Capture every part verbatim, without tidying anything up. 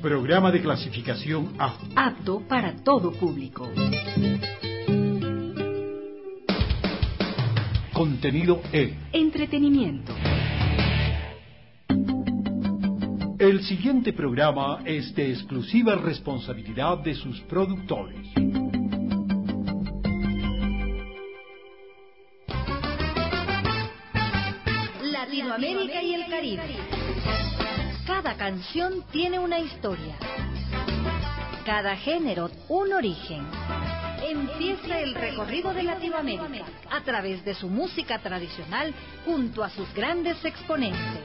Programa de clasificación A. Apto para todo público. Contenido E. Entretenimiento. El siguiente programa es de exclusiva responsabilidad de sus productores. Latinoamérica y el Caribe. Cada canción tiene una historia. Cada género un origen. Empieza el recorrido de Latinoamérica a través de su música tradicional junto a sus grandes exponentes.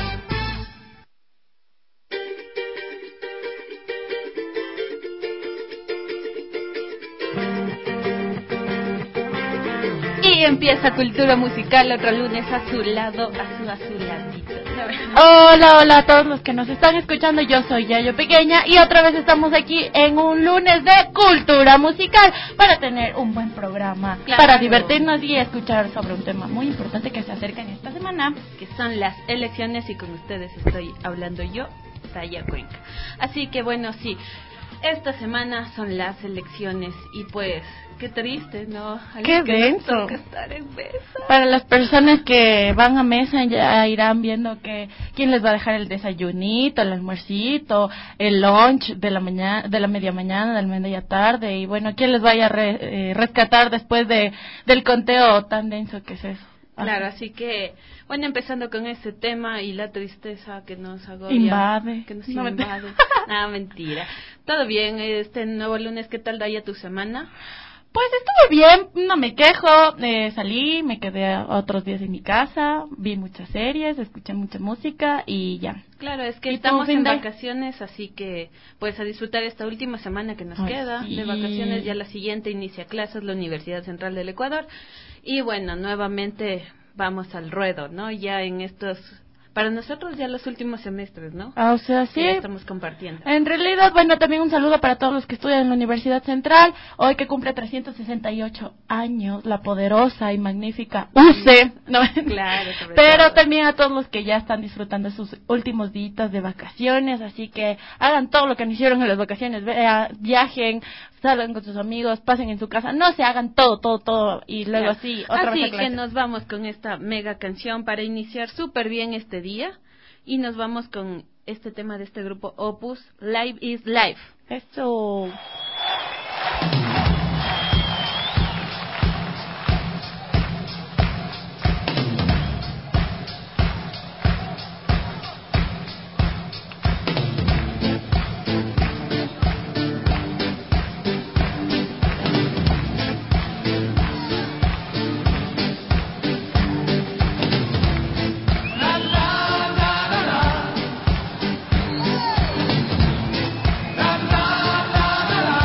Y empieza Cultura Musical otro lunes a su lado, a su azuladito. Hola, hola a todos los que nos están escuchando, yo soy Yayo Pequeña y otra vez estamos aquí en un lunes de Cultura Musical para tener un buen programa, claro, para divertirnos y escuchar sobre un tema muy importante que se acerca en esta semana, que son las elecciones, y con ustedes estoy hablando yo, Taya Cuenca. Así que bueno, sí, esta semana son las elecciones y pues qué triste, ¿no? Qué denso. Estar en mesa. Para las personas que van a mesa ya irán viendo que quién les va a dejar el desayunito, el almuercito, el lunch de la mañana, de la media mañana, de la media tarde, y bueno, quién les vaya a re, eh, rescatar después de del conteo tan denso que es eso. Claro, así que, bueno, empezando con este tema y la tristeza que nos agobia. Invade. Que nos no invade. Nada, mentira. Todo bien, este nuevo lunes, ¿qué tal Daya tu semana? Pues estuvo bien, no me quejo, eh, salí, me quedé otros días en mi casa, vi muchas series, escuché mucha música y ya. Claro, es que estamos en vacaciones, así que pues a disfrutar esta última semana que nos Ay, queda sí. de vacaciones. Ya la siguiente inicia clases la Universidad Central del Ecuador y bueno, nuevamente vamos al ruedo, ¿no? Ya en estos... Para nosotros ya los últimos semestres, ¿no? Ah, o sea, sí. Que estamos compartiendo. En realidad, bueno, también un saludo para todos los que estudian en la Universidad Central, hoy que cumple trescientos sesenta y ocho años, la poderosa y magnífica U C E, ¿no? Claro, sobre Pero todo. También a todos los que ya están disfrutando de sus últimos días de vacaciones, así que hagan todo lo que no hicieron en las vacaciones, vea, viajen, salgan con sus amigos, pasen en su casa, no se hagan todo, todo, todo, y luego claro. así, otra así vez a clase. que nos vamos con esta mega canción para iniciar súper bien este día, y nos vamos con este tema de este grupo Opus, Live is Life. Eso. La la la la la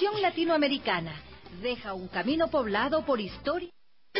canción latinoamericana. Deja un camino poblado por historia.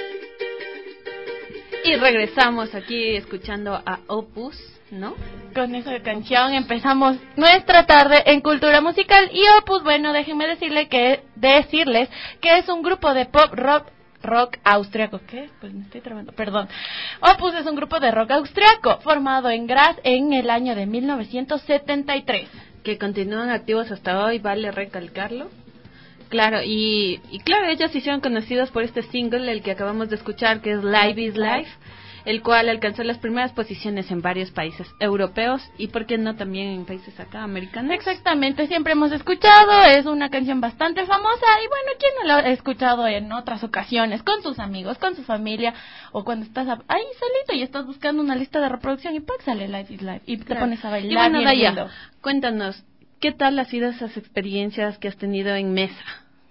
Y regresamos aquí escuchando a Opus, ¿no? Con esa canción empezamos nuestra tarde en Cultura Musical. Y Opus, bueno, déjenme decirle que, decirles que es un grupo de pop rock rock austriaco. ¿Qué? Pues me estoy trabando, perdón. Opus es un grupo de rock austriaco formado en Graz en el año de mil novecientos setenta y tres. Que continúan activos hasta hoy, vale recalcarlo. Claro, y, y claro, ellos se hicieron conocidos por este single, el que acabamos de escuchar, que es Live is Life, el cual alcanzó las primeras posiciones en varios países europeos y, ¿por qué no, también en países acá americanos? Exactamente, siempre hemos escuchado, es una canción bastante famosa y bueno, ¿quién no la ha escuchado en otras ocasiones? Con sus amigos, con su familia, o cuando estás ahí solito y estás buscando una lista de reproducción y ¡pac! Sale Live is Life y te claro. pones a bailar. Y bueno, bien Daya, lindo. Cuéntanos, ¿qué tal han sido esas experiencias que has tenido en mesa?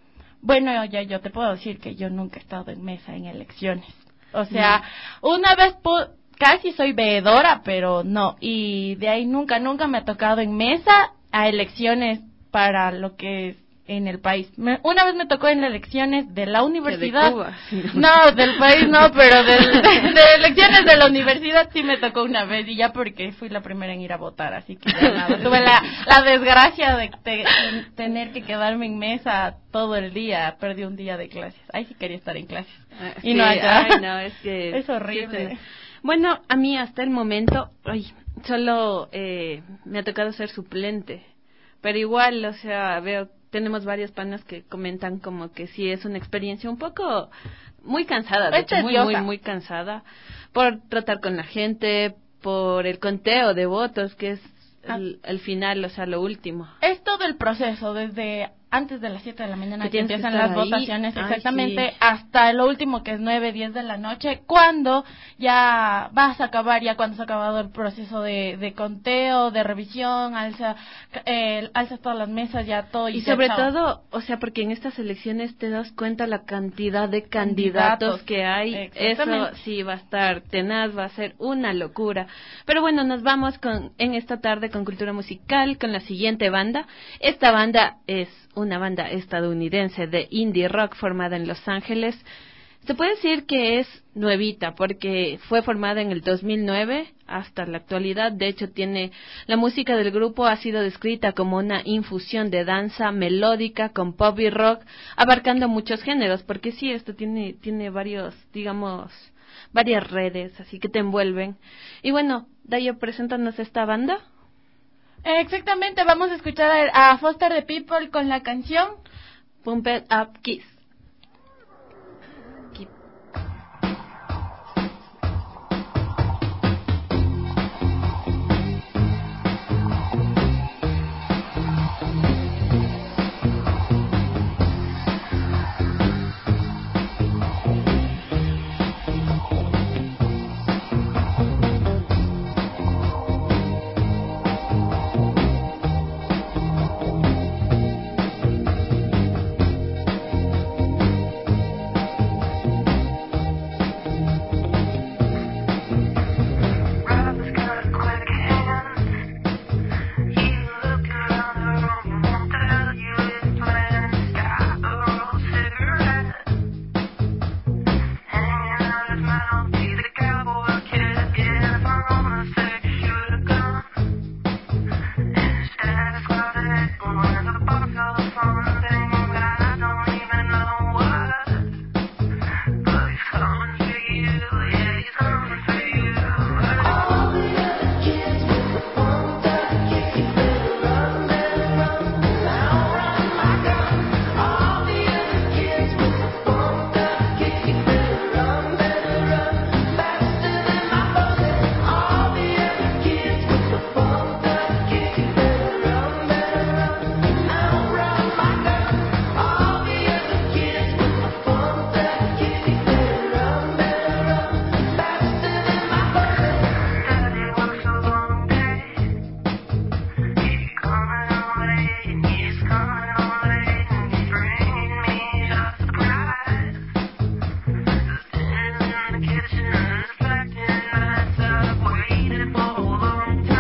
Bueno, ya yo te puedo decir que yo nunca he estado en mesa en elecciones. O sea, no. una vez pu- casi soy veedora, pero no. Y de ahí nunca, nunca me ha tocado en mesa a elecciones para lo que es en el país. Me, una vez me tocó en las elecciones de la universidad. De Cuba. No, del país no, pero del, de, de elecciones de la universidad sí me tocó una vez y ya porque fui la primera en ir a votar, así que ya nada. Tuve la, la desgracia de, de, de tener que quedarme en mesa todo el día, perdí un día de clases. Ahí sí quería estar en clases. Ah, y sí, no allá. Ay, no, es que es horrible. Sí, bueno, a mí hasta el momento, ay, solo eh, me ha tocado ser suplente, pero igual, o sea, veo tenemos varios panas que comentan como que sí es una experiencia un poco muy cansada, de hecho, muy, muy, muy cansada, por tratar con la gente, por el conteo de votos, que es el, el final, o sea, lo último. Es todo el proceso, desde antes de las siete de la mañana que, que empiezan las ahí. votaciones, Ay, exactamente, sí. hasta lo último que es nueve, diez de la noche, cuando ya vas a acabar, ya cuando se ha acabado el proceso de, de conteo, de revisión, alza, eh, alzas todas las mesas, ya todo. Y, y sobre chao. todo, o sea, porque en estas elecciones te das cuenta la cantidad de candidatos, candidatos que hay, eso sí va a estar tenaz, va a ser una locura. Pero bueno, nos vamos con en esta tarde con Cultura Musical, con la siguiente banda. Esta banda es una banda estadounidense de indie rock formada en Los Ángeles. Se puede decir que es nuevita porque fue formada en el dos mil nueve hasta la actualidad. De hecho, tiene la música del grupo ha sido descrita como una infusión de danza melódica con pop y rock, abarcando muchos géneros, porque sí, esto tiene tiene varios, digamos, varias redes, así que te envuelven. Y bueno, Dayo, preséntanos esta banda. Exactamente, vamos a escuchar a, a Foster the People con la canción Pump It Up Kiss.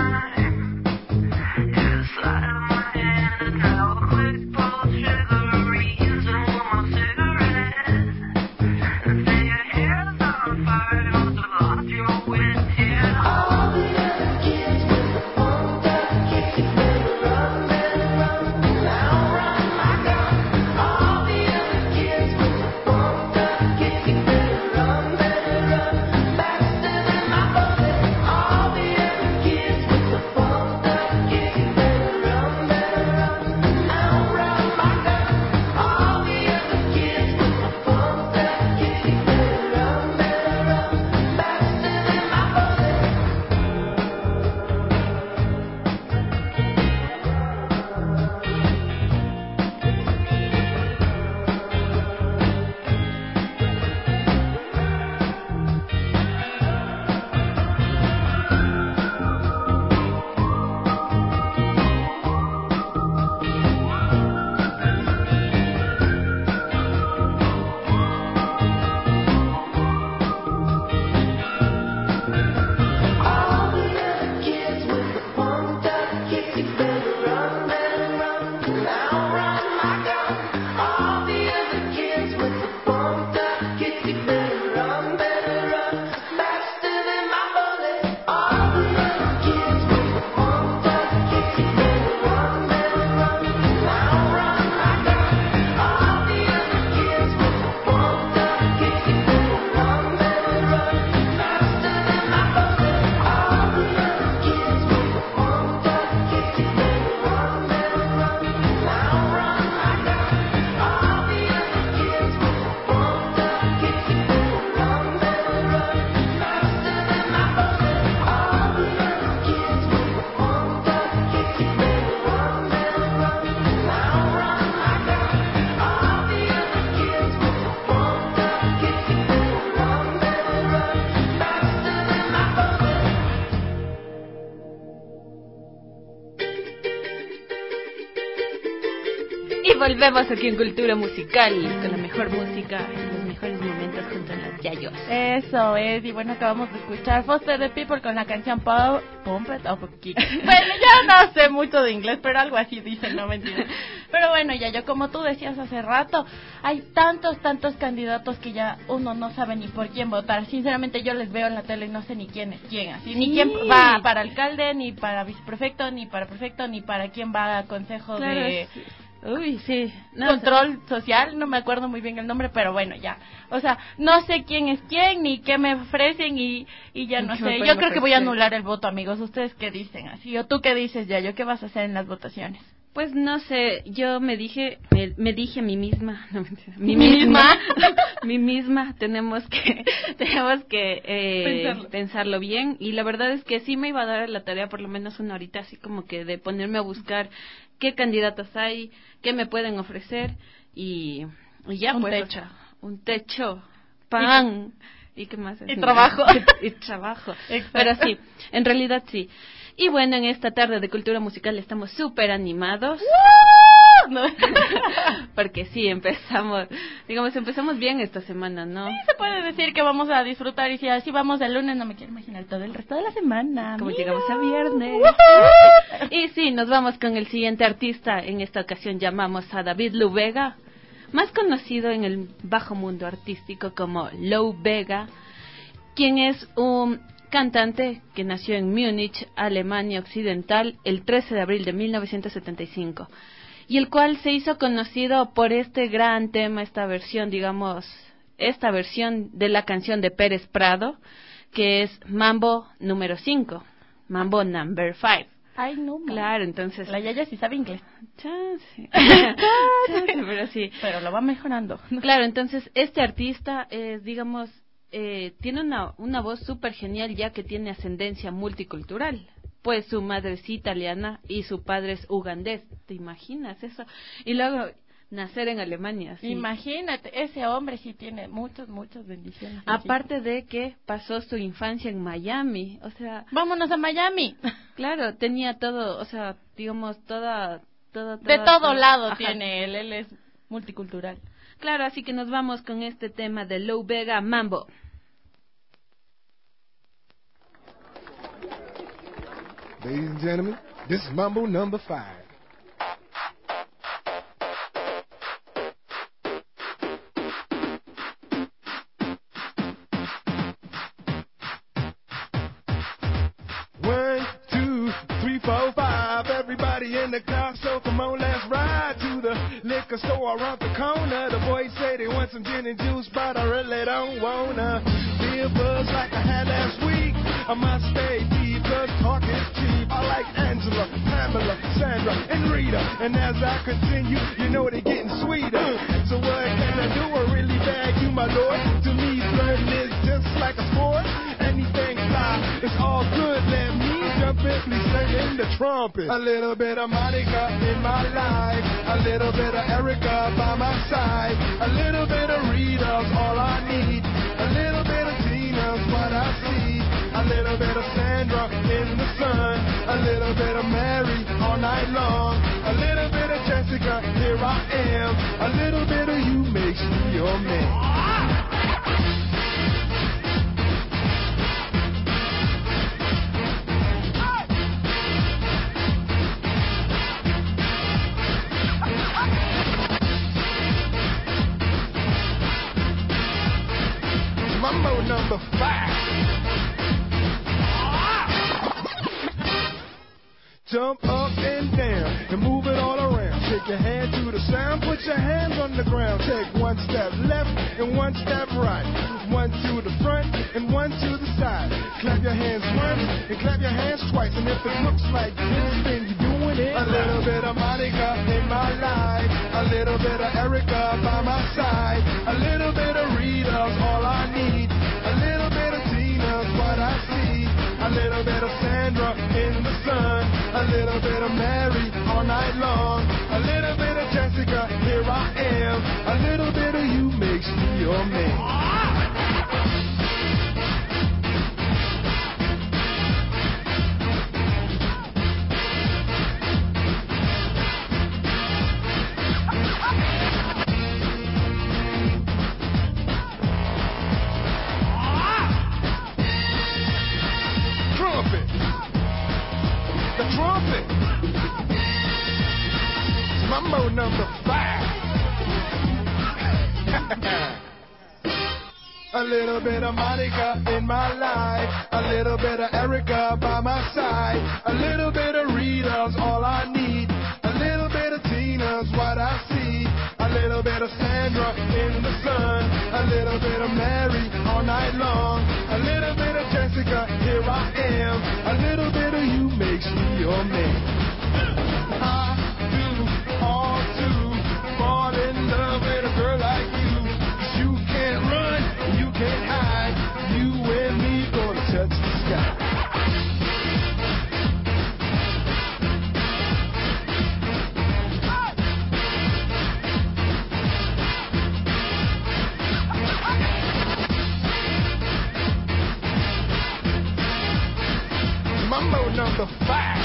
Slide of my hand and now a quick pull trigger. Y volvemos aquí en Cultura Musical con la mejor música y los mejores momentos junto a las yayos. Eso es, y bueno, acabamos de escuchar Foster the People con la canción Pump, Pump It Up Kick. Bueno, ya no sé mucho de inglés, pero algo así dicen, no mentira. Pero bueno, ya yo, como tú decías hace rato, hay tantos, tantos candidatos que ya uno no sabe ni por quién votar. Sinceramente yo les veo en la tele y no sé ni quién es quién, así, sí. Ni quién va para alcalde, ni para viceprefecto, ni para prefecto, ni para quién va a consejo claro, de... Sí. Uy, sí. No, control sé. social, no me acuerdo muy bien el nombre, pero bueno, ya. O sea, no sé quién es quién, ni qué me ofrecen y, y ya no sé. Yo creo ofrecer? que voy a anular el voto, amigos. ¿Ustedes qué dicen? Así, o tú qué dices, ya, yo qué vas a hacer en las votaciones. Pues no sé, yo me dije, me, me dije a mí misma, no mentira, mi misma, mi misma, tenemos que, tenemos que eh, pensarlo. pensarlo bien, y la verdad es que sí me iba a dar la tarea por lo menos una horita, así como que de ponerme a buscar qué candidatos hay, qué me pueden ofrecer, y, y ya un pues, techo. O sea, un techo, pan, y, y qué más es, y trabajo, y, y trabajo, pero sí, en realidad sí. Y bueno, en esta tarde de Cultura Musical estamos súper animados. No. Porque sí, empezamos, digamos, empezamos bien esta semana, ¿no? Sí, se puede decir que vamos a disfrutar, y si así vamos el lunes, no me quiero imaginar todo el resto de la semana. Como mira. llegamos a viernes. Y sí, nos vamos con el siguiente artista. En esta ocasión llamamos a David Lou Bega, más conocido en el bajo mundo artístico como Lou Bega, quien es un cantante que nació en Múnich, Alemania Occidental, el trece de abril de mil novecientos setenta y cinco, y el cual se hizo conocido por este gran tema, esta versión, digamos, esta versión de la canción de Pérez Prado, que es Mambo número cinco, Mambo number five. Ay, no, man. Claro, entonces... La Yaya sí sabe inglés. Chance. Chance, pero sí. Pero lo va mejorando. Claro, entonces este artista es, digamos... Eh, tiene una, una voz súper genial, ya que tiene ascendencia multicultural, pues su madre es italiana y su padre es ugandés. ¿Te imaginas eso? Y luego nacer en Alemania. ¿Sí? Imagínate, ese hombre sí tiene muchas, muchas bendiciones. Aparte de que pasó su infancia en Miami, o sea... ¡Vámonos a Miami! Claro, tenía todo, o sea, digamos, toda... toda, toda de todo toda, lado ajá. tiene él, él es multicultural. Claro, así que nos vamos con este tema de Lou Bega, Mambo. Ladies and gentlemen, this is Mambo number five. One, two, three, four, five. Everybody in the car, so come on, let's ride to the liquor store around the corner. The boys say they want some gin and juice, but I really don't wanna be a buzz like I had last week. I must stay deep, cause talk is cheap. I like Angela, Pamela, Sandra, and Rita. And as I continue, you know they're getting sweeter. So what can I do? I really bag you, my lord. To me, flirting is just like a sport. Anything fly, it's all good. Let me jump in, please sing in the trumpet. A little bit of Monica in my life. A little bit of Erica by my side. A little bit of Rita's all I need. A little bit of Tina's what I see. A little bit of Sandra in the sun. A little bit of Mary all night long. A little bit of Jessica, here I am. A little bit of you makes me your man. Mambo number five. Jump up and down and move it all around. Shake your hand to the sound, put your hands on the ground. Take one step left and one step right. One to the front and one to the side. Clap your hands once and clap your hands twice. And if it looks like this, then you're doing it. A little bit of Monica in my life. A little bit of Erica by my side. A little bit of Rita's all I need. A little bit of Tina's what I see. A little bit of Sandra in the sun. A little bit of Mary all night long. A little bit of Jessica, here I am. A little bit of you makes me your man. trumpet. The trumpet. It's Mambo number five. A little bit of Monica in my life, a little bit of Erica by my side, a little bit of Rita's all I need, a little bit of Tina's what I see, a little bit of Sandra in the sun, a little bit of Mary all night long, a little bit of Jessica, here I am, a little bit of you makes me your man. I do all to fall in love with a girl like you. You can't run, you can't hide, you and me gonna touch the sky. Mambo number five.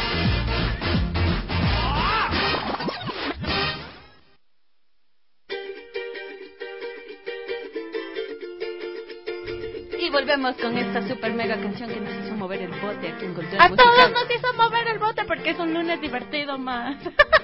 Y volvemos con esta super mega canción que nos hizo mover el bote aquí en Cultura A Musical. todos nos hizo mover el bote porque es un lunes divertido más.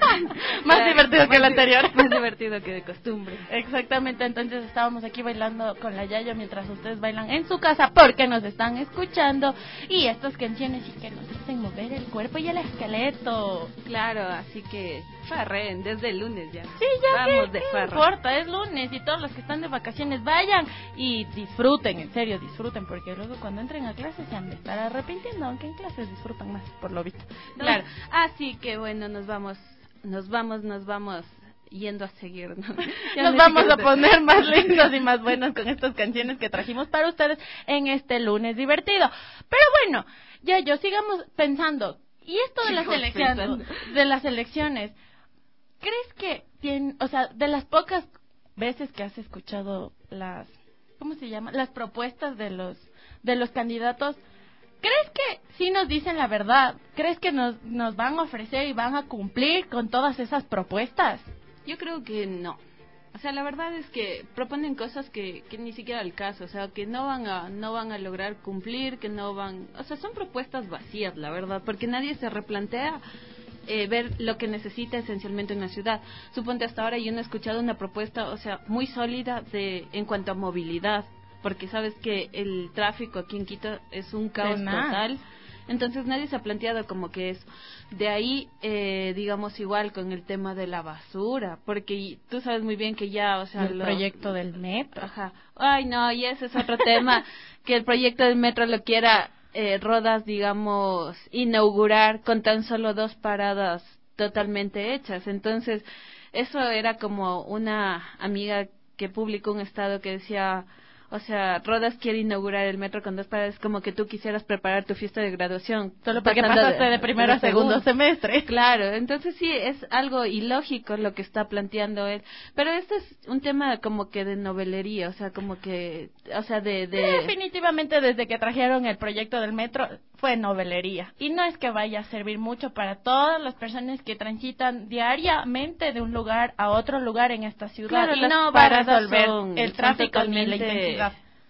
Más Claro, divertido que el más anterior. di- Más divertido que de costumbre. Exactamente, entonces estábamos aquí bailando con la Yayo mientras ustedes bailan en su casa porque nos están escuchando. Y estas canciones sí que nos hacen mover el cuerpo y el esqueleto. Claro, así que farren desde el lunes ya. Sí, ya Vamos que de no farra. importa, es lunes y todos los que están de vacaciones vayan y disfruten, en serio, disfruten, porque luego cuando entren a clases se han de estar arrepintiendo, aunque en clases disfrutan más, por lo visto. ¿No? Claro, así que bueno, nos vamos, nos vamos, nos vamos yendo a seguir, ¿no? Ya Nos ni vamos siquiera a sé. poner más lindos y más buenos con estas canciones que trajimos para ustedes en este lunes divertido. Pero bueno, ya yo sigamos pensando. Y esto de las Sigamos elecciones, pensando. de las elecciones, ¿crees que tienen, o sea, de las pocas veces que has escuchado las, ¿cómo se llama? Las propuestas de los de los candidatos, ¿crees que sí nos dicen la verdad? ¿Crees que nos nos van a ofrecer y van a cumplir con todas esas propuestas? Yo creo que no. O sea, la verdad es que proponen cosas que, que ni siquiera al caso, o sea, que no van a no van a lograr cumplir, que no van, o sea, son propuestas vacías, la verdad, porque nadie se replantea eh, ver lo que necesita esencialmente una ciudad. Suponte hasta ahora yo no he escuchado una propuesta, o sea, muy sólida de en cuanto a movilidad, porque sabes que el tráfico aquí en Quito es un caos Tenaz. total. Entonces nadie se ha planteado como que es de ahí, eh, digamos igual con el tema de la basura, porque tú sabes muy bien que ya, o sea, El lo- proyecto del metro. Ajá. Ay, no, y ese es otro tema, que el proyecto del metro lo quiera eh, Rodas, digamos, inaugurar con tan solo dos paradas totalmente hechas. Entonces, eso era como una amiga que publicó un estado que decía, o sea, Rodas quiere inaugurar el metro con dos paradas, como que tú quisieras preparar tu fiesta de graduación. Solo porque pasando pasaste de primero a segundo semestre. Claro, entonces sí, es algo ilógico lo que está planteando él. Pero este es un tema como que de novelería, o sea, como que, o sea, de... de... Definitivamente desde que trajeron el proyecto del metro fue novelería. Y no es que vaya a servir mucho para todas las personas que transitan diariamente de un lugar a otro lugar en esta ciudad. Claro, y las no va a paradas resolver son- el son tráfico ni la totalmente- intensidad.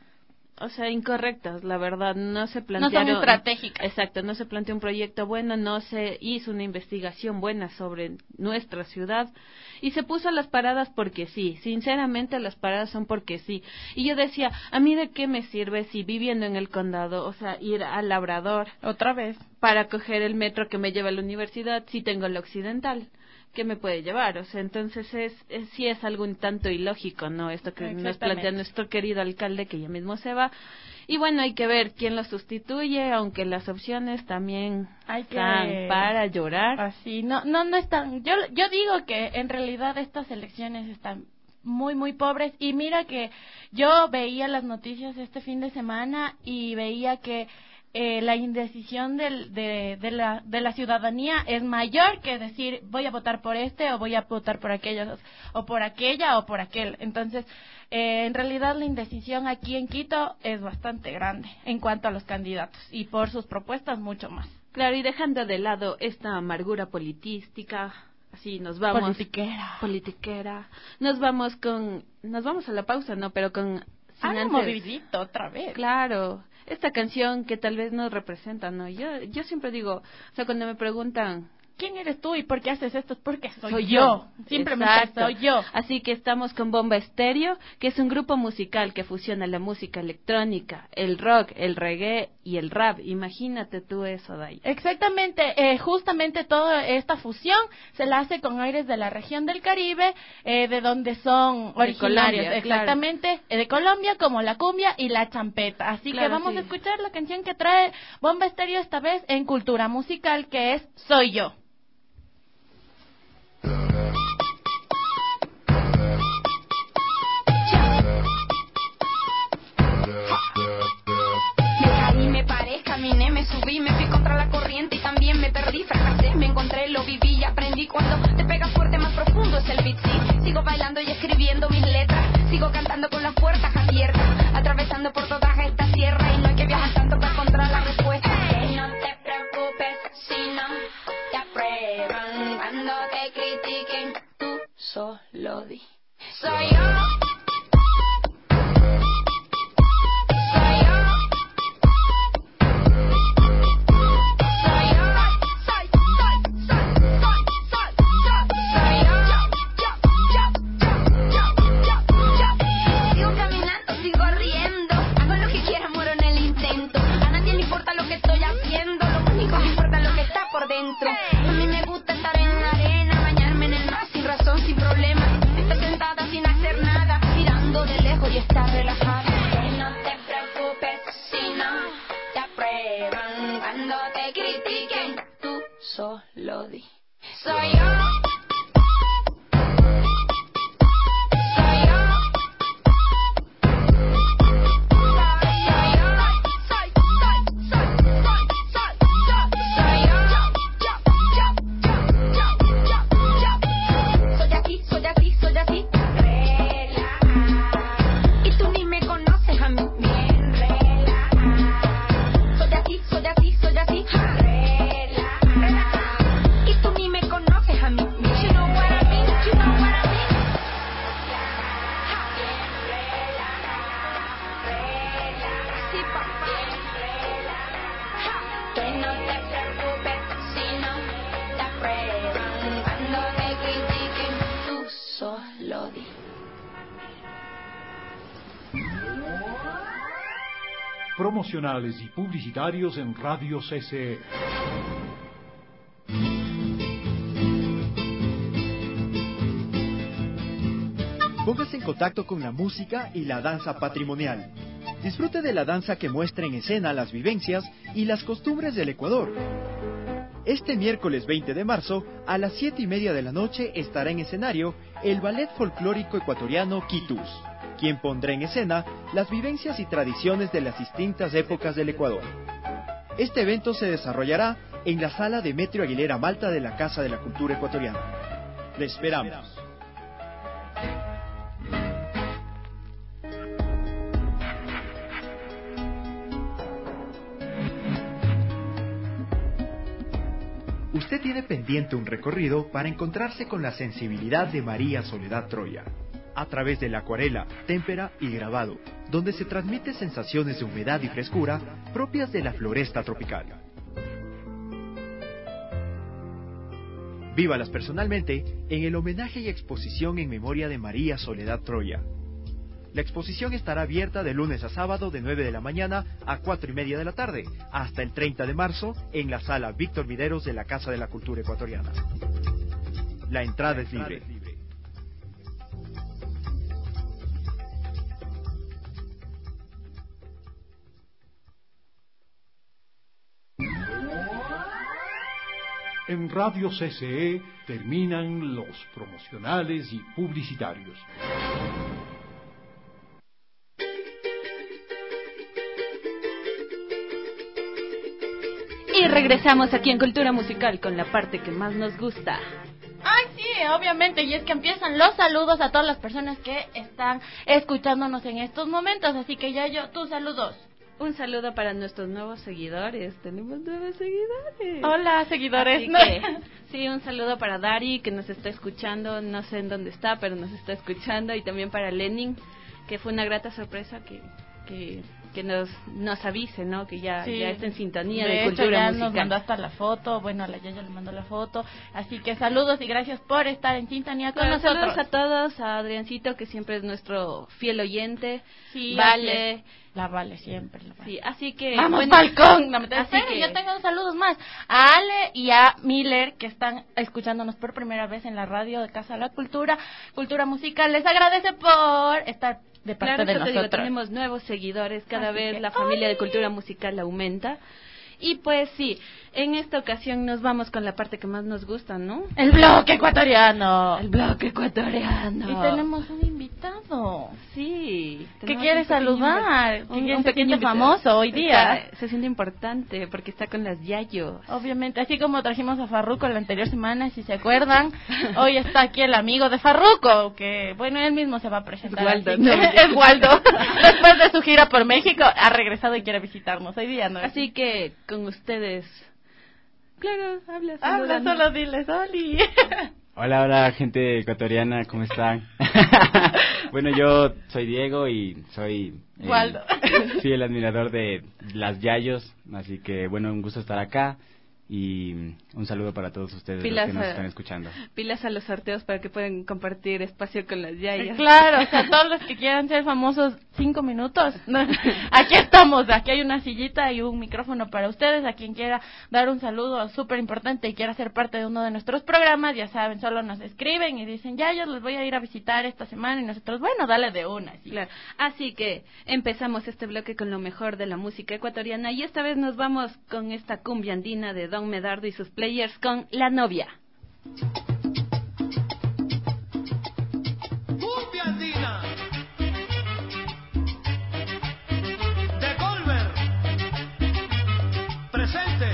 O sea, incorrectas, la verdad, no se plantearon... No son estratégicas. Exacto, no se planteó un proyecto bueno, no se hizo una investigación buena sobre nuestra ciudad y se puso las paradas porque sí, sinceramente las paradas son porque sí. Y yo decía, ¿a mí de qué me sirve si viviendo en el condado, o sea, ir al Labrador Otra vez. para coger el metro que me lleva a la universidad si tengo la occidental? ¿Qué me puede llevar? O sea, entonces es, es sí es algo un tanto ilógico, ¿no? Esto que nos Exactamente. plantea nuestro querido alcalde, que ya mismo se va. Y bueno, hay que ver quién lo sustituye, aunque las opciones también Hay que- están para llorar. Así, no, no, no están. Yo, yo digo que en realidad estas elecciones están muy, muy pobres. Y mira que yo veía las noticias este fin de semana y veía que eh, la indecisión del, de, de, la, de la ciudadanía es mayor que decir voy a votar por este o voy a votar por aquellos o por aquella o por aquel. Entonces, eh, en realidad la indecisión aquí en Quito es bastante grande en cuanto a los candidatos y por sus propuestas mucho más. Claro, y dejando de lado esta amargura politística, así nos vamos... Politiquera. Politiquera. Nos vamos con... Nos vamos a la pausa, ¿no? Pero con sin ah, antes... movidito otra vez. Claro, esta canción que tal vez nos representa, ¿no? Yo, yo siempre digo, o sea, cuando me preguntan... ¿Quién eres tú y por qué haces esto? Es porque soy, soy yo. yo. Simplemente Exacto. soy yo. Así que estamos con Bomba Estéreo, que es un grupo musical que fusiona la música electrónica, el rock, el reggae y el rap. Imagínate tú eso, Day. Exactamente. Eh, justamente toda esta fusión se la hace con aires de la región del Caribe, eh, de donde son De originarios. Colombia, exactamente. Claro. Eh, de Colombia, como la cumbia y la champeta. Así Claro, que vamos sí. a escuchar la canción que trae Bomba Estéreo esta vez en Cultura Musical, que es Soy Yo. Caminé, me subí, me fui contra la corriente y también me perdí, fracasé, me encontré, lo viví y aprendí. Cuando te pegas fuerte, más profundo es el beat, sí. Sigo bailando y escribiendo mis letras, sigo cantando con las puertas abiertas, atravesando por toda esta tierra y no hay que viajar tanto para encontrar la respuesta. Que no te preocupes si no te aprueban, cuando te critiquen, tú solo di. Soy yo. A mí me gusta estar en la arena, bañarme en el mar sin razón, sin problema, estar sentada sin hacer nada, mirando de lejos y estar relajada. Que no te preocupes si no te aprueban, cuando te critiquen, tú solo di. Soy yo. Promocionales y publicitarios en Radio C C E. Póngase en contacto con la música y la danza patrimonial. Disfrute de la danza que muestra en escena las vivencias y las costumbres del Ecuador. Este miércoles veinte de marzo, a las siete y media de la noche, estará en escenario el Ballet Folclórico Ecuatoriano Quitus, quien pondrá en escena las vivencias y tradiciones de las distintas épocas del Ecuador. Este evento se desarrollará en la sala Demetrio Aguilera Malta de la Casa de la Cultura Ecuatoriana. ¡Le esperamos! Usted tiene pendiente un recorrido para encontrarse con la sensibilidad de María Soledad Troya, a través de la acuarela, témpera y grabado, donde se transmite sensaciones de humedad y frescura propias de la floresta tropical. Vívalas personalmente en el homenaje y exposición en memoria de María Soledad Troya. La exposición estará abierta de lunes a sábado de nueve de la mañana a cuatro y media de la tarde, hasta el treinta de marzo en la sala Víctor Videros de la Casa de la Cultura Ecuatoriana. La entrada es libre. En Radio C C E terminan los promocionales y publicitarios. Y regresamos aquí en Cultura Musical con la parte que más nos gusta. Ay, sí, obviamente, y es que empiezan los saludos a todas las personas que están escuchándonos en estos momentos, así que ya yo, tus saludos. Un saludo para nuestros nuevos seguidores. Tenemos nuevos seguidores. Hola, seguidores. Así que, sí, un saludo para Dari, que nos está escuchando. No sé en dónde está, pero nos está escuchando. Y también para Lenin, que fue una grata sorpresa que que, que nos nos avise, ¿no? Que ya, sí. ya está en sintonía de, de hecho, cultura ya musical. Nos mandó hasta la foto, bueno, a la Yaya le mandó la foto, así que saludos y gracias por estar en sintonía con bueno, nosotros. Saludos a todos, a Adriancito, que siempre es nuestro fiel oyente, sí, Vale, la Vale siempre, la Vale. Sí, así que vamos bueno, Falcón, no me así esperen, que yo tengo saludos más a Ale y a Miller, que están escuchándonos por primera vez en la radio de Casa de la Cultura, Cultura Musical, les agradece por estar de parte claro, de nosotros. Digo, tenemos nuevos seguidores, cada así vez que, la familia ¡ay! de Cultura Musical aumenta. Y pues sí, en esta ocasión nos vamos con la parte que más nos gusta, ¿no? El bloque ecuatoriano. El bloque ecuatoriano. Y tenemos un invitado. Sí. ¿Qué quiere saludar? Un, un, un pequeño famoso hoy día. Está, se siente importante porque está con las yayos. Obviamente, así como trajimos a Farruko la anterior semana, si se acuerdan, hoy está aquí el amigo de Farruko, que bueno, él mismo se va a presentar. Es Waldo. No, es Waldo. Después de su gira por México, ha regresado y quiere visitarnos hoy día, ¿no? Así que con ustedes. Claro, habla, habla, solo diles, Oli. Hola, hola, gente ecuatoriana, ¿cómo están? Bueno, yo soy Diego y soy el, Waldo. Sí, el admirador de las yayos, así que bueno, un gusto estar acá. Y un saludo para todos ustedes los que nos están escuchando. Pilas a los sorteos para que puedan compartir espacio con las yayas. Claro, o sea, todos los que quieran ser famosos cinco minutos. Aquí estamos, aquí hay una sillita y un micrófono para ustedes. A quien quiera dar un saludo súper importante y quiera ser parte de uno de nuestros programas, ya saben, solo nos escriben y dicen, ya, yo los voy a ir a visitar esta semana. Y nosotros, bueno, dale de una. ¿Sí? Claro. Así que empezamos este bloque con lo mejor de la música ecuatoriana. Y esta vez nos vamos con esta cumbia andina de Don Medardo y sus players con La Novia. Cumbia andina de Golver presente.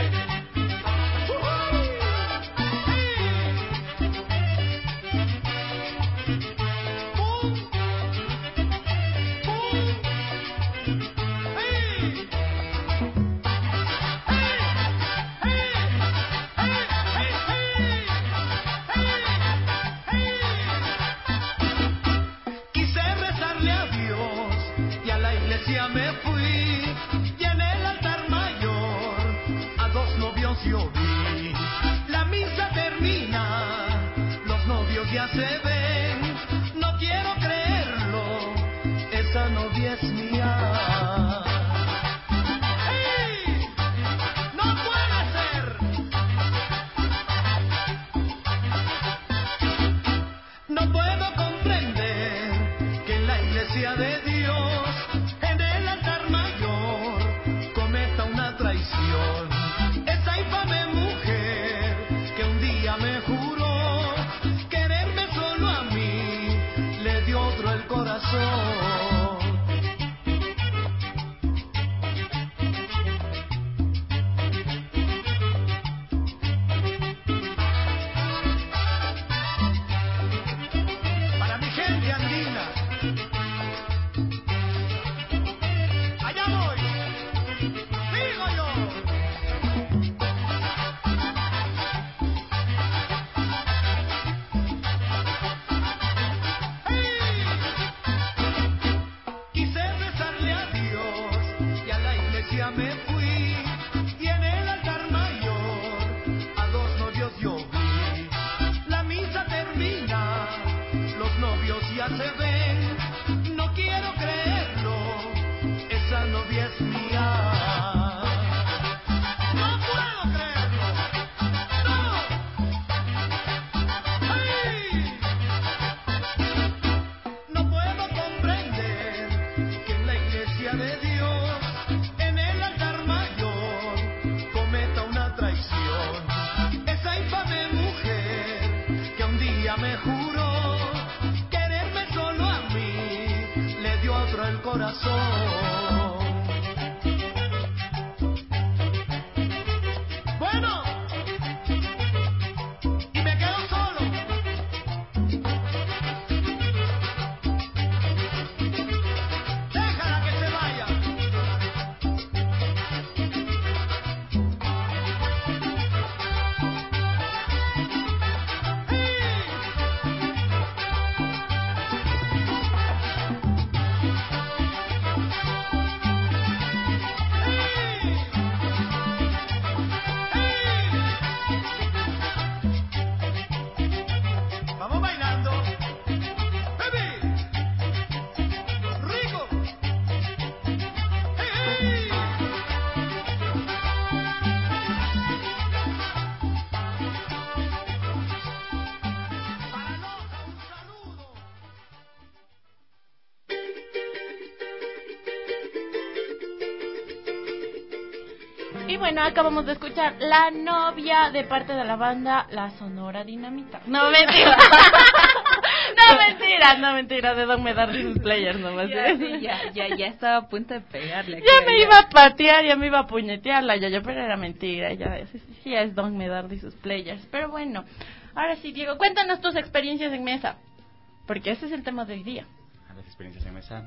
Me fui y en el altar mayor a dos novios yo vi. La misa termina, los novios ya se ven. No quiero creerlo, esa novia es mía. ¡Hey! ¡No puede ser! No puedo comprender que en la iglesia de Dios esa infame mujer que un día me juró quererme solo Y bueno, acabamos de escuchar La Novia de parte de la banda La Sonora Dinamita. No, mentira. No, mentira, no, mentira, de Don Medard y sus players nomás. Ya, sí, ya, ya, ya estaba a punto de pegarle. Aquí, ya me iba a patear, ya me iba a puñetear la Yayo, pero era mentira, ya, sí, sí, ya es Don Medard y sus players. Pero bueno, ahora sí, Diego, cuéntanos tus experiencias en mesa, porque ese es el tema de hoy día. Las experiencias en mesa.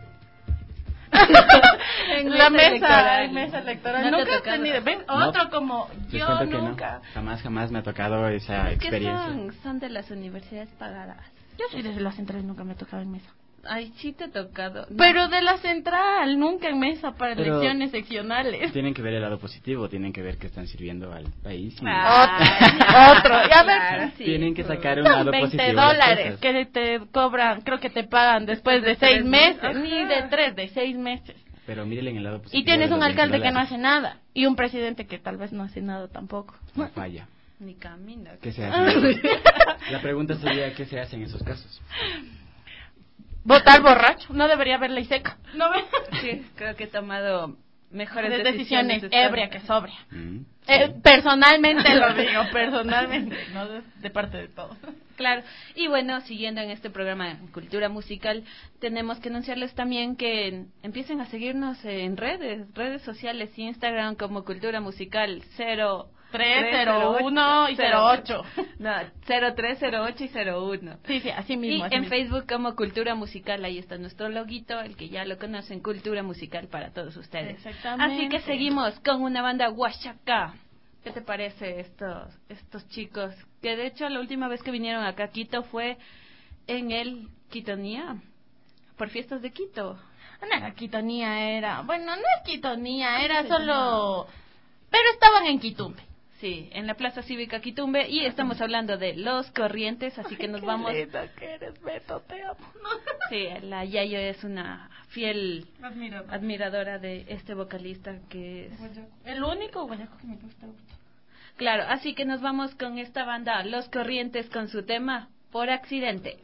en la mesa, electoral. En mesa electoral. No nunca has tenido, ¿ven? No, otro como yo nunca. No. Jamás, jamás me ha tocado esa es experiencia. Que son, son de las universidades pagadas. Yo soy de la central, nunca me he tocado en mesa. Ay, sí te ha tocado. No. Pero de la central, nunca en mesa para Pero elecciones seccionales. Tienen que ver el lado positivo, tienen que ver que están sirviendo al país. Y ah, otro, ya ver. Sí, tienen que sacar un lado veinte positivo. veinte dólares que te cobran, creo que te pagan después de, de seis meses, meses. Ni de tres, de seis meses. Pero mírenle en el lado positivo. Y tienes un alcalde que no hace nada y un presidente que tal vez no hace nada tampoco. No falla. Ni camina. ¿Qué se hace? La pregunta sería, ¿qué se hace en esos casos? Votar borracho. No debería haber ley seca. ¿No ves? Sí, creo que he tomado mejores de decisiones. decisiones ebria que sobria. Mm, eh, sí. Personalmente lo digo, personalmente, no de, de parte de todos. Claro. Y bueno, siguiendo en este programa Cultura Musical, tenemos que anunciarles también que empiecen a seguirnos en redes, redes sociales, Instagram como Cultura Musical cero tres cero uno y cero ocho. No, cero tres cero ocho y cero uno. Sí, sí, así mismo. Y así en mismo. Facebook como Cultura Musical, ahí está nuestro loguito, el que ya lo conocen, Cultura Musical para todos ustedes. Exactamente. Así que seguimos con una banda Huachaca. ¿Qué te parece estos estos chicos? Que de hecho la última vez que vinieron acá a Quito fue en el Quitonía, por fiestas de Quito. No era Quitonía, era... Bueno, no es Quitonía, era solo... Pero estaban en Quitumbe. Sí, en la Plaza Cívica Quitumbe, y estamos hablando de Los Corrientes, así que nos Ay, qué vamos... linda que eres, Beto, te amo. Sí, la Yayo es una fiel Admirada. admiradora de este vocalista que es... El único guayaco que me gusta gusto. Claro, así que nos vamos con esta banda, Los Corrientes, con su tema, Por Accidente.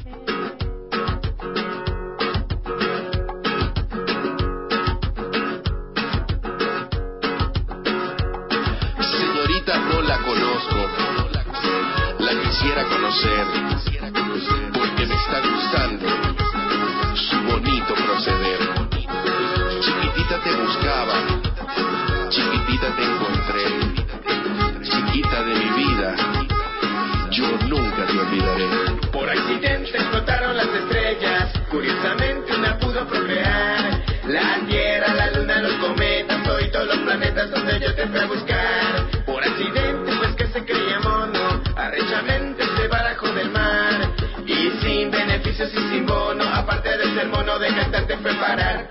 No la conozco, la quisiera conocer, porque me está gustando su bonito proceder. Chiquitita te buscaba, chiquitita te encontré, chiquita de mi vida, yo nunca te olvidaré. Por accidente explotaron las estrellas, curiosamente una pudo procrear. La tierra, la luna, los cometas, hoy todos los planetas donde yo te fui a buscar. Por accidente, pues que se creía mono, arrechamente se barajó del mar. Y sin beneficios y sin bono, aparte de ser mono, de cantante fue parar.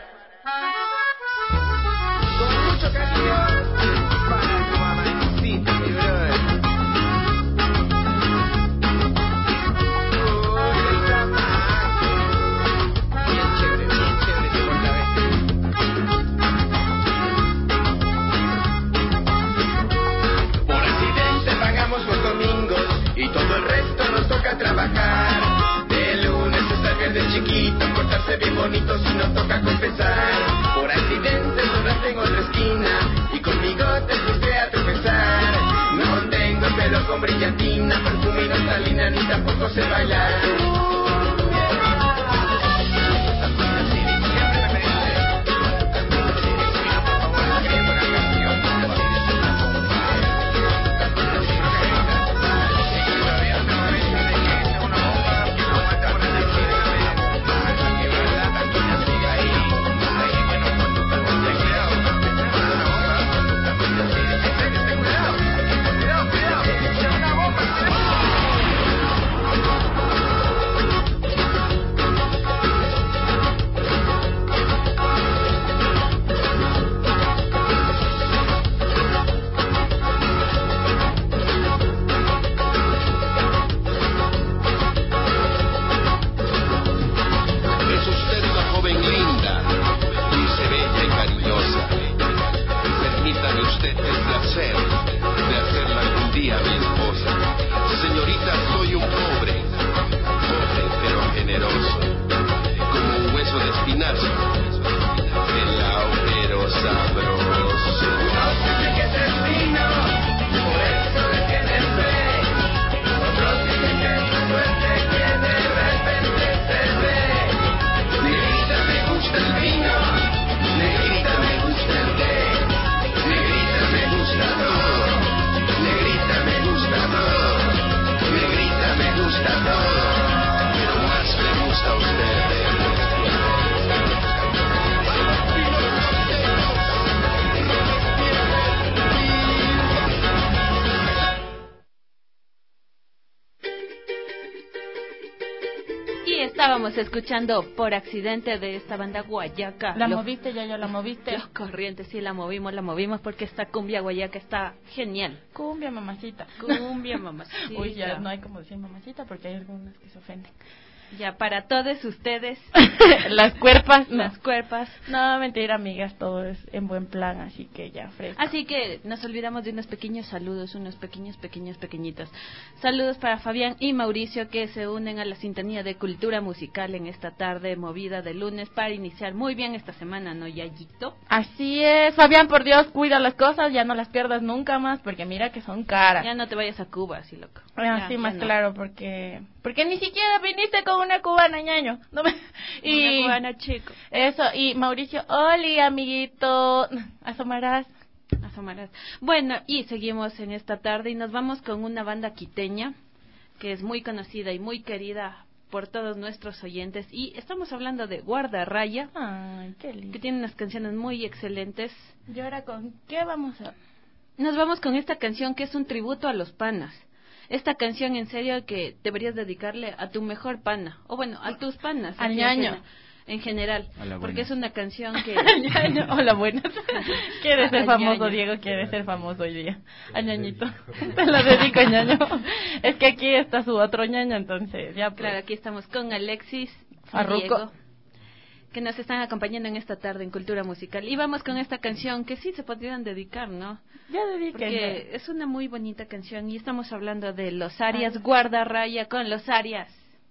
Con mucho cariño, para tu mamacita, mi brother. Y todo el resto nos toca trabajar. De lunes hasta viernes chiquito, portarse bien bonito si nos toca confesar. Por accidente sobraste en otra esquina y conmigo te fuiste a tropezar. No tengo el pelo con brillantina, perfume y nostalina, ni tampoco sé bailar. sabroso. No sé qué te Estábamos escuchando Por Accidente de esta banda guayaca. ¿La Los, moviste, ya yo la moviste? Los Corrientes, sí, la movimos, la movimos porque esta cumbia guayaca está genial. Cumbia mamacita. Cumbia mamacita. Uy, ya no hay como decir mamacita porque hay algunas que se ofenden. Ya, para todos ustedes. Las cuerpas. No. Las cuerpas. No, mentira, amigas, todo es en buen plan, así que ya, fresco. Así que nos olvidamos de unos pequeños saludos, unos pequeños, pequeños, pequeñitos. Saludos para Fabián y Mauricio, que se unen a la sintonía de Cultura Musical en esta tarde movida de lunes para iniciar muy bien esta semana, ¿no, Yayito? Así es, Fabián, por Dios, cuida las cosas, ya no las pierdas nunca más, porque mira que son caras. Ya no te vayas a Cuba, así loco. Ah, sí, más no. Claro, porque porque ni siquiera viniste con una cubana, ñaño. No me... y... Una cubana, chico. Eso, y Mauricio, oli, amiguito, asomarás. Asomarás. Bueno, y seguimos en esta tarde y nos vamos con una banda quiteña que es muy conocida y muy querida por todos nuestros oyentes, y estamos hablando de Guardarraya. Ay, qué lindo. Que tiene unas canciones muy excelentes. ¿Y ahora con qué vamos a...? Nos vamos con esta canción que es un tributo a los panas. Esta canción, en serio, que deberías dedicarle a tu mejor pana, o bueno, a tus panas. Al ñaño. En general, porque es una canción que... Al ñaño. Hola, buenas. Quiere ser famoso, Diego, quiere ser famoso hoy día. Al ñañito. Te lo dedico, ñaño. Es que aquí está su otro ñaño, entonces, ya pues. Claro, aquí estamos con Alexis Farruko, y Diego, que nos están acompañando en esta tarde en Cultura Musical. Y vamos con esta canción que sí se podrían dedicar, ¿no? Ya dediquen. Porque es una muy bonita canción y estamos hablando de Los Arias. Guardarraya con Los Arias.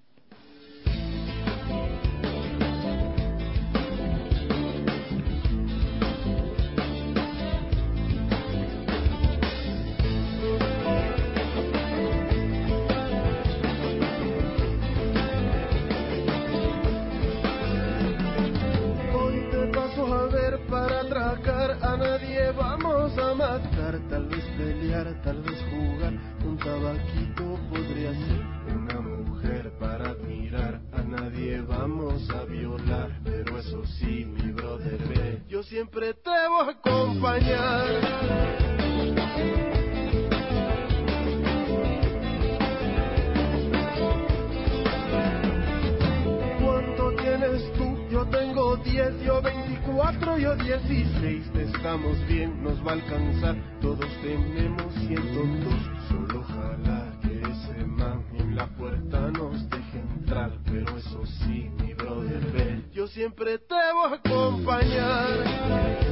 A nadie vamos a matar, tal vez pelear, tal vez jugar. Un tabaquito podría ser una mujer para admirar. A nadie vamos a violar, pero eso sí, mi brother, ve, yo siempre te voy a acompañar. Yo tengo diez, yo veinticuatro, yo dieciséis. Estamos bien, nos va a alcanzar. Todos tenemos ciento dos. Solo ojalá que ese man en la puerta nos deje entrar. Pero eso sí, mi brother, ve, yo siempre te voy a acompañar.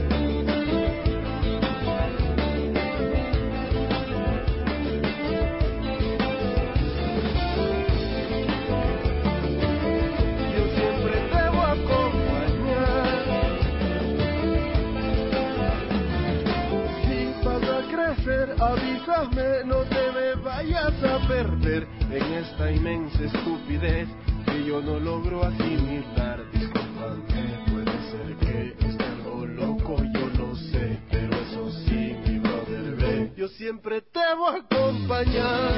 Avísame, no te me vayas a perder en esta inmensa estupidez que yo no logro asimilar. Discúlpame, puede ser que esté algo loco, yo lo sé, pero eso sí, mi brother, ve, yo siempre te voy a acompañar.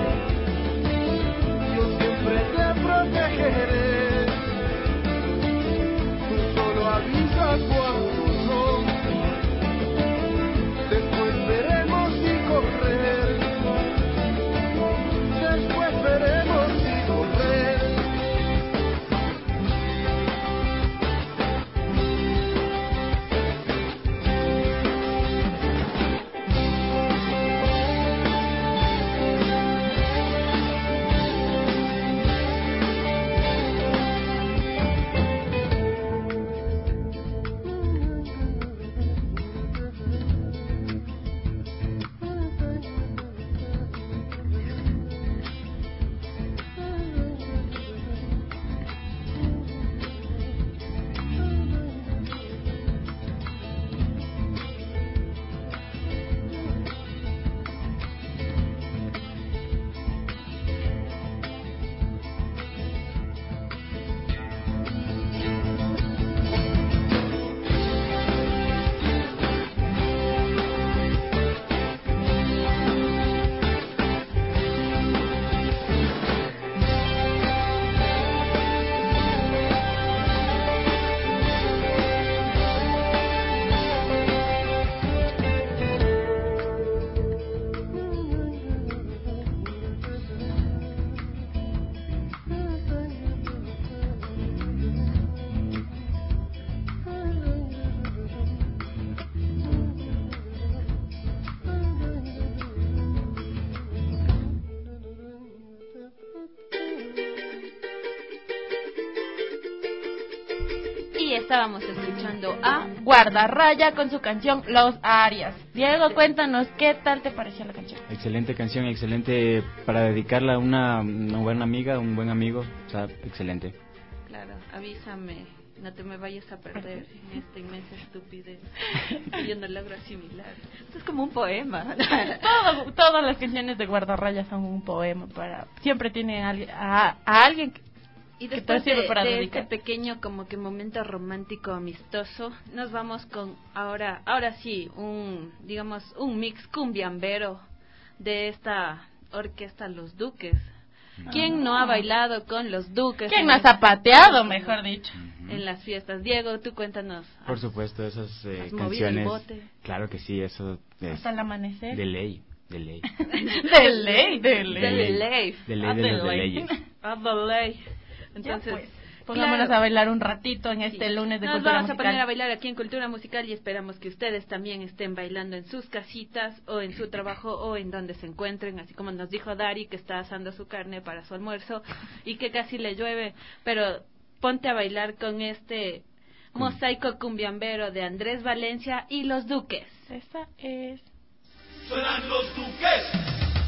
Yo siempre te protegeré. Tú solo avisa cuando no. Después veremos si correr. Después veremos si correr. estábamos escuchando a Guardarraya con su canción Los Arias. Diego, cuéntanos, ¿qué tal te pareció la canción? Excelente canción, excelente para dedicarla a una, una buena amiga, un buen amigo, o sea, excelente. Claro, avísame, no te me vayas a perder en esta inmensa estupidez que yo no logro asimilar. Esto es como un poema. Todo, todas las canciones de Guardarraya son un poema, para siempre tiene a, a, a alguien que Y después de, de este pequeño como que momento romántico amistoso, nos vamos con ahora, ahora sí, un digamos un mix cumbiambero de esta orquesta Los Duques. ¿Quién no ha bailado con Los Duques? ¿Quién no ha zapateado, mejor dicho? En las fiestas. Diego, tú cuéntanos. Por supuesto, esas eh, canciones. Claro que sí, eso es. Hasta el amanecer. De ley, de ley. de ley, de ley. De ley. De ley de los de leyes. A de ley. Entonces, pues, pongámonos claro. a bailar un ratito en este sí. lunes de Nos Cultura vamos Musical. a poner a bailar aquí en Cultura Musical y esperamos que ustedes también estén bailando en sus casitas o en su trabajo o en donde se encuentren, así como nos dijo Dari que está asando su carne para su almuerzo y que casi le llueve, pero ponte a bailar con este mosaico cumbiambero de Andrés Valencia y Los Duques. Esa es. Suenan Los Duques.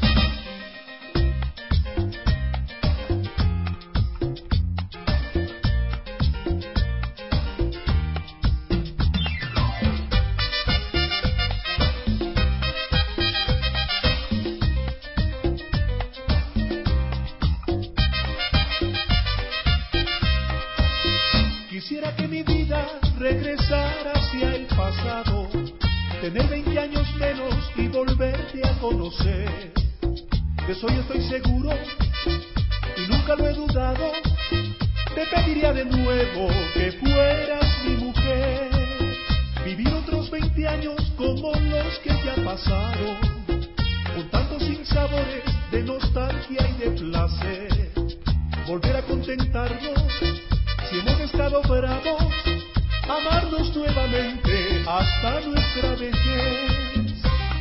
Quisiera que mi vida regresara hacia el pasado, tener veinte años menos y volverte a conocer. De eso yo estoy seguro y nunca lo he dudado. Te pediría de nuevo que fueras mi mujer, vivir otros veinte años como los que ya pasaron, con tantos sinsabores de nostalgia y de placer, volver a contentarnos. Si hemos estado bravos, amarnos nuevamente hasta nuestra vejez.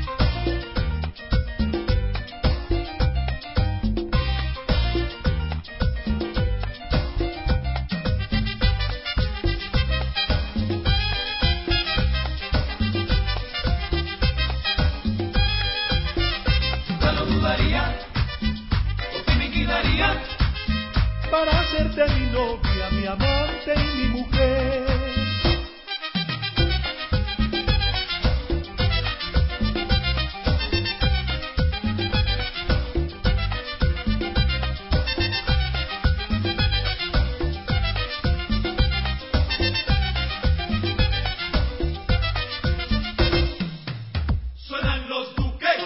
Ya no dudaría, por ti me quedaría, para hacerte mi novia, mi amante y mi mujer. suenan Los Duques.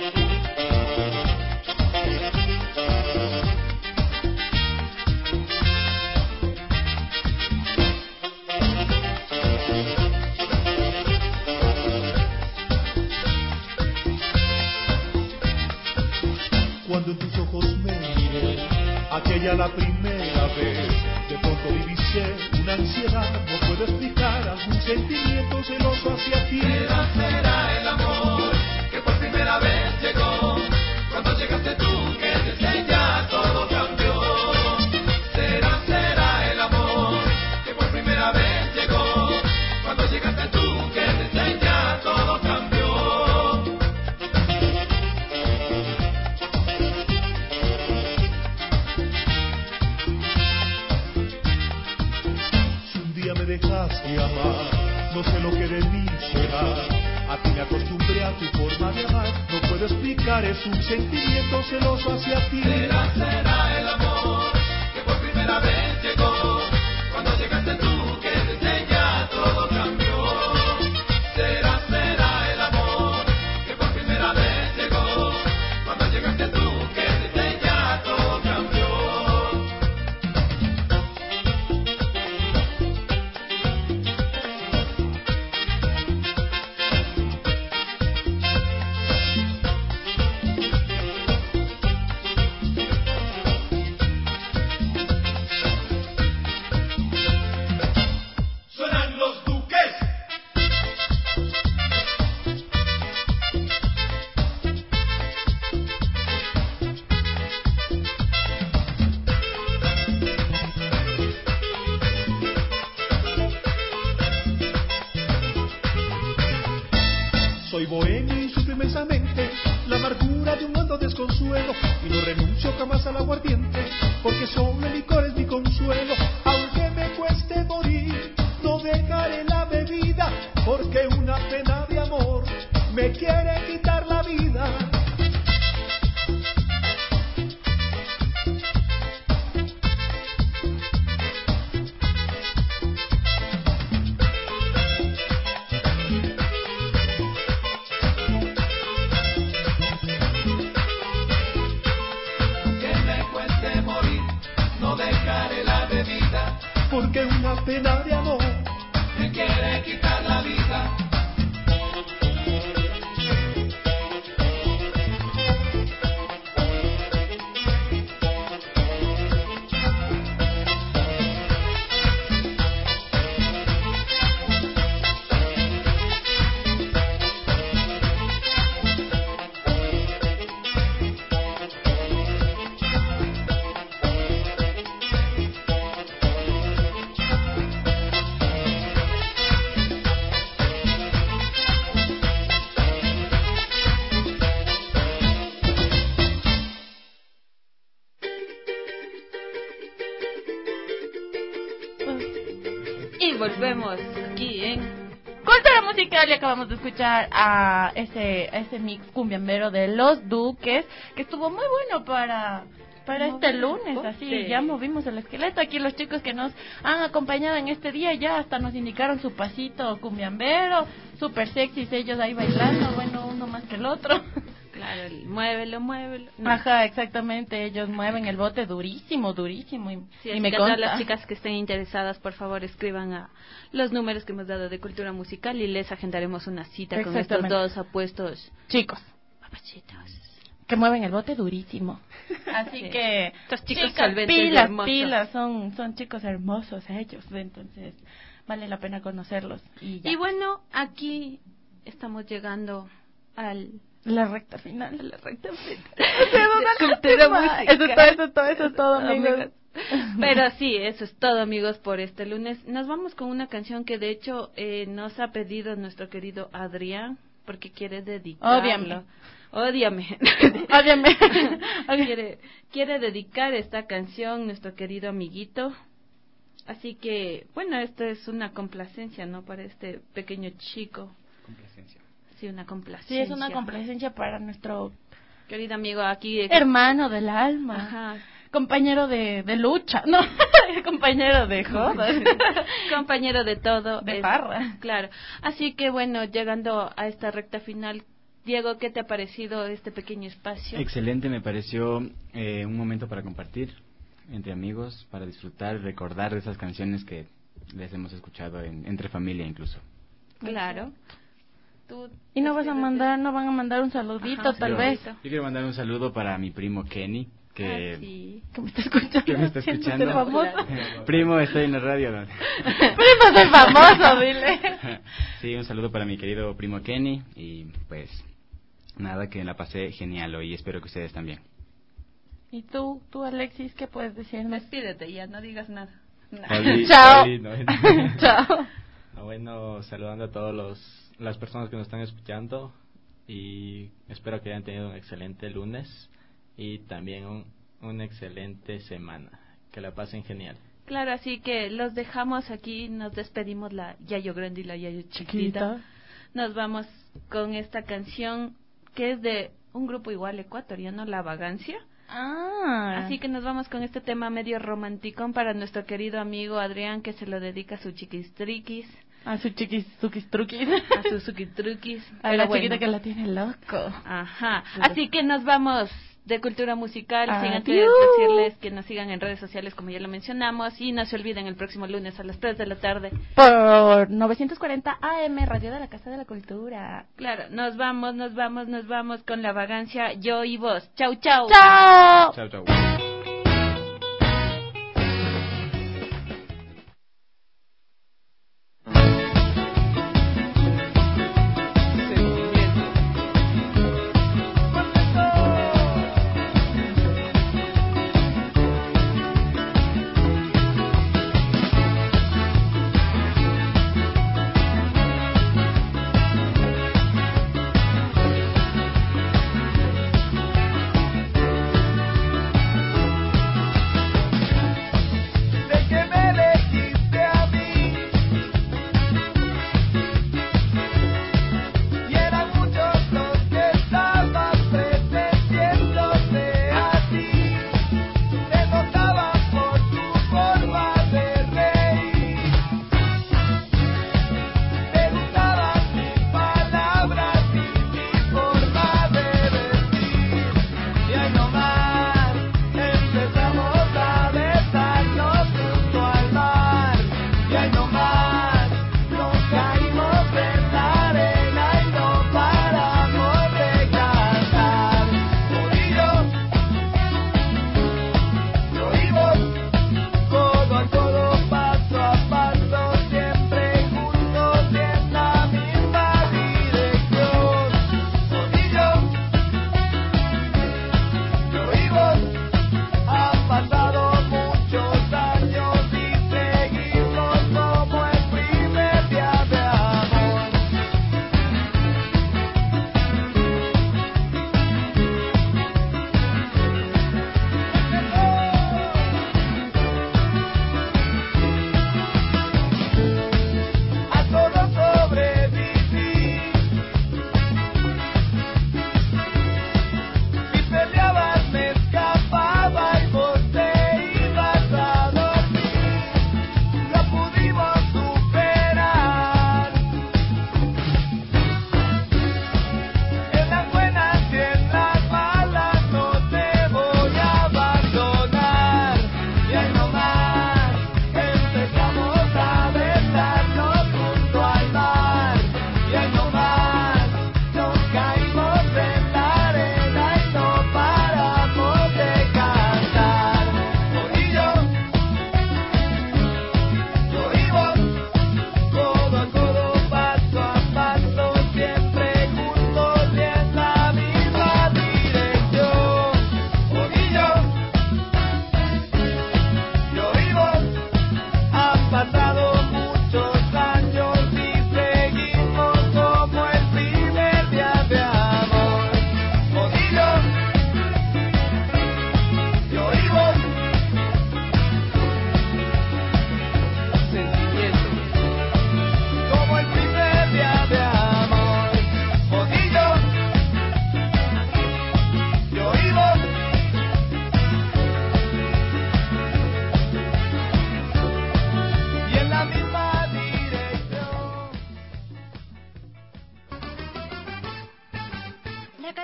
Cuando en tus ojos me miré, aquella la primera vez, de pronto divisé una ansiedad, no puedo explicar, algún sentimiento celoso hacia ti. Será, será el amor que por primera vez llegó, cuando llegaste tú que desde ya todo cambió. Será, será el amor que por primera vez llegó, cuando llegaste tú que desde ya todo cambió. Me dejaste amar, no sé lo que de mí será. A ti me acostumbré a tu forma de amar, no puedo explicar, es un sentimiento celoso hacia ti. Será, será el amor que por primera vez llegó, cuando llegaste tú que desde ya todo cambió. Será, será el amor que por primera vez llegó, cuando llegaste tú que desde ya todo cambió. consuelo, y no renuncio jamás al aguardiente, porque solo el licor es mi consuelo. Aunque me cueste morir, no dejaré la bebida, porque una pena de amor me quiere quitar la vida. Porque una pena de amor me quiere quitar la vida. Volvemos aquí en Cultura Musical y acabamos de escuchar a ese ese mix cumbiambero de Los Duques, que estuvo muy bueno para para este lunes, así ya movimos el esqueleto. Aquí los chicos que nos han acompañado en este día ya hasta nos indicaron su pasito cumbiambero, súper sexys ellos ahí bailando, bueno, uno más que el otro. Claro, el muévelo, muévelo. No. Ajá, exactamente, ellos mueven el bote durísimo, durísimo. Y, sí, y me que consta. Todas las chicas que estén interesadas, por favor, escriban a los números que hemos dado de Cultura Musical y les agendaremos una cita con estos dos apuestos chicos. Papachitos. Que mueven el bote durísimo. Así sí. que estos chicos chicas, pilas, pilas, son son chicos hermosos ellos, entonces vale la pena conocerlos. Y, ya. Y bueno, aquí estamos llegando al la recta final, la recta final. Cultura musical. Eso es todo, eso es todo, eso es todo, amigos. Pero sí, eso es todo, amigos, por este lunes. Nos vamos con una canción que de hecho eh, nos ha pedido nuestro querido Adrián, porque quiere dedicarlo. Obviamente. Ódiame. Ódiame. quiere, quiere dedicar esta canción nuestro querido amiguito. Así que, bueno, esto es una complacencia, ¿no? Para este pequeño chico. Complacencia. Sí, una complacencia. Sí, es una complacencia para nuestro querido amigo aquí. De... hermano del alma. Ajá. Compañero de, de lucha. No, compañero de jodas. Compañero de todo. De es, parra. Claro. Así que bueno, llegando a esta recta final, Diego, ¿qué te ha parecido este pequeño espacio? Excelente, me pareció eh, un momento para compartir entre amigos, para disfrutar, recordar de esas canciones que les hemos escuchado en, entre familia incluso. Claro. Tú, y no vas a mandar, no van a mandar un saludito. Ajá, tal yo, vez. Yo quiero mandar un saludo para mi primo Kenny, que, ah, sí. que me está escuchando. Que me está escuchando. Primo, estoy en la radio. ¿No? Primo, soy famoso, dile. Sí, un saludo para mi querido primo Kenny y pues nada, que la pasé genial hoy y espero que ustedes también. ¿Y tú, tú Alexis, qué puedes decirnos? Despídete ya, no digas nada. Oli, Chao. Oli, no. Chao. No, bueno, saludando a todos los las personas que nos están escuchando y espero que hayan tenido un excelente lunes y también un, una excelente semana, que la pasen genial. Claro, así que los dejamos aquí, nos despedimos la Yayo Grande y la Yayo Chiquita. Chiquita. Nos vamos con esta canción que es de un grupo igual ecuatoriano, La Vagancia. Ah. Así que nos vamos con este tema medio romanticón para nuestro querido amigo Adrián, que se lo dedica a su chiquistriquis. A su chiquis, suquis truquis. A su suquis truquis. A la bueno. chiquita que la tiene loco. Ajá. Así que nos vamos de Cultura Musical. Adiós. Sin antes decirles que nos sigan en redes sociales, como ya lo mencionamos. Y no se olviden el próximo lunes a las tres de la tarde. Por novecientos cuarenta A M, Radio de la Casa de la Cultura. Claro, nos vamos, nos vamos, nos vamos con La Vagancia, yo y vos. Chau, chau. Chao. Chau, chau.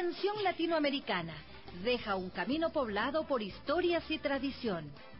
canción latinoamericana deja un camino poblado por historias y tradición.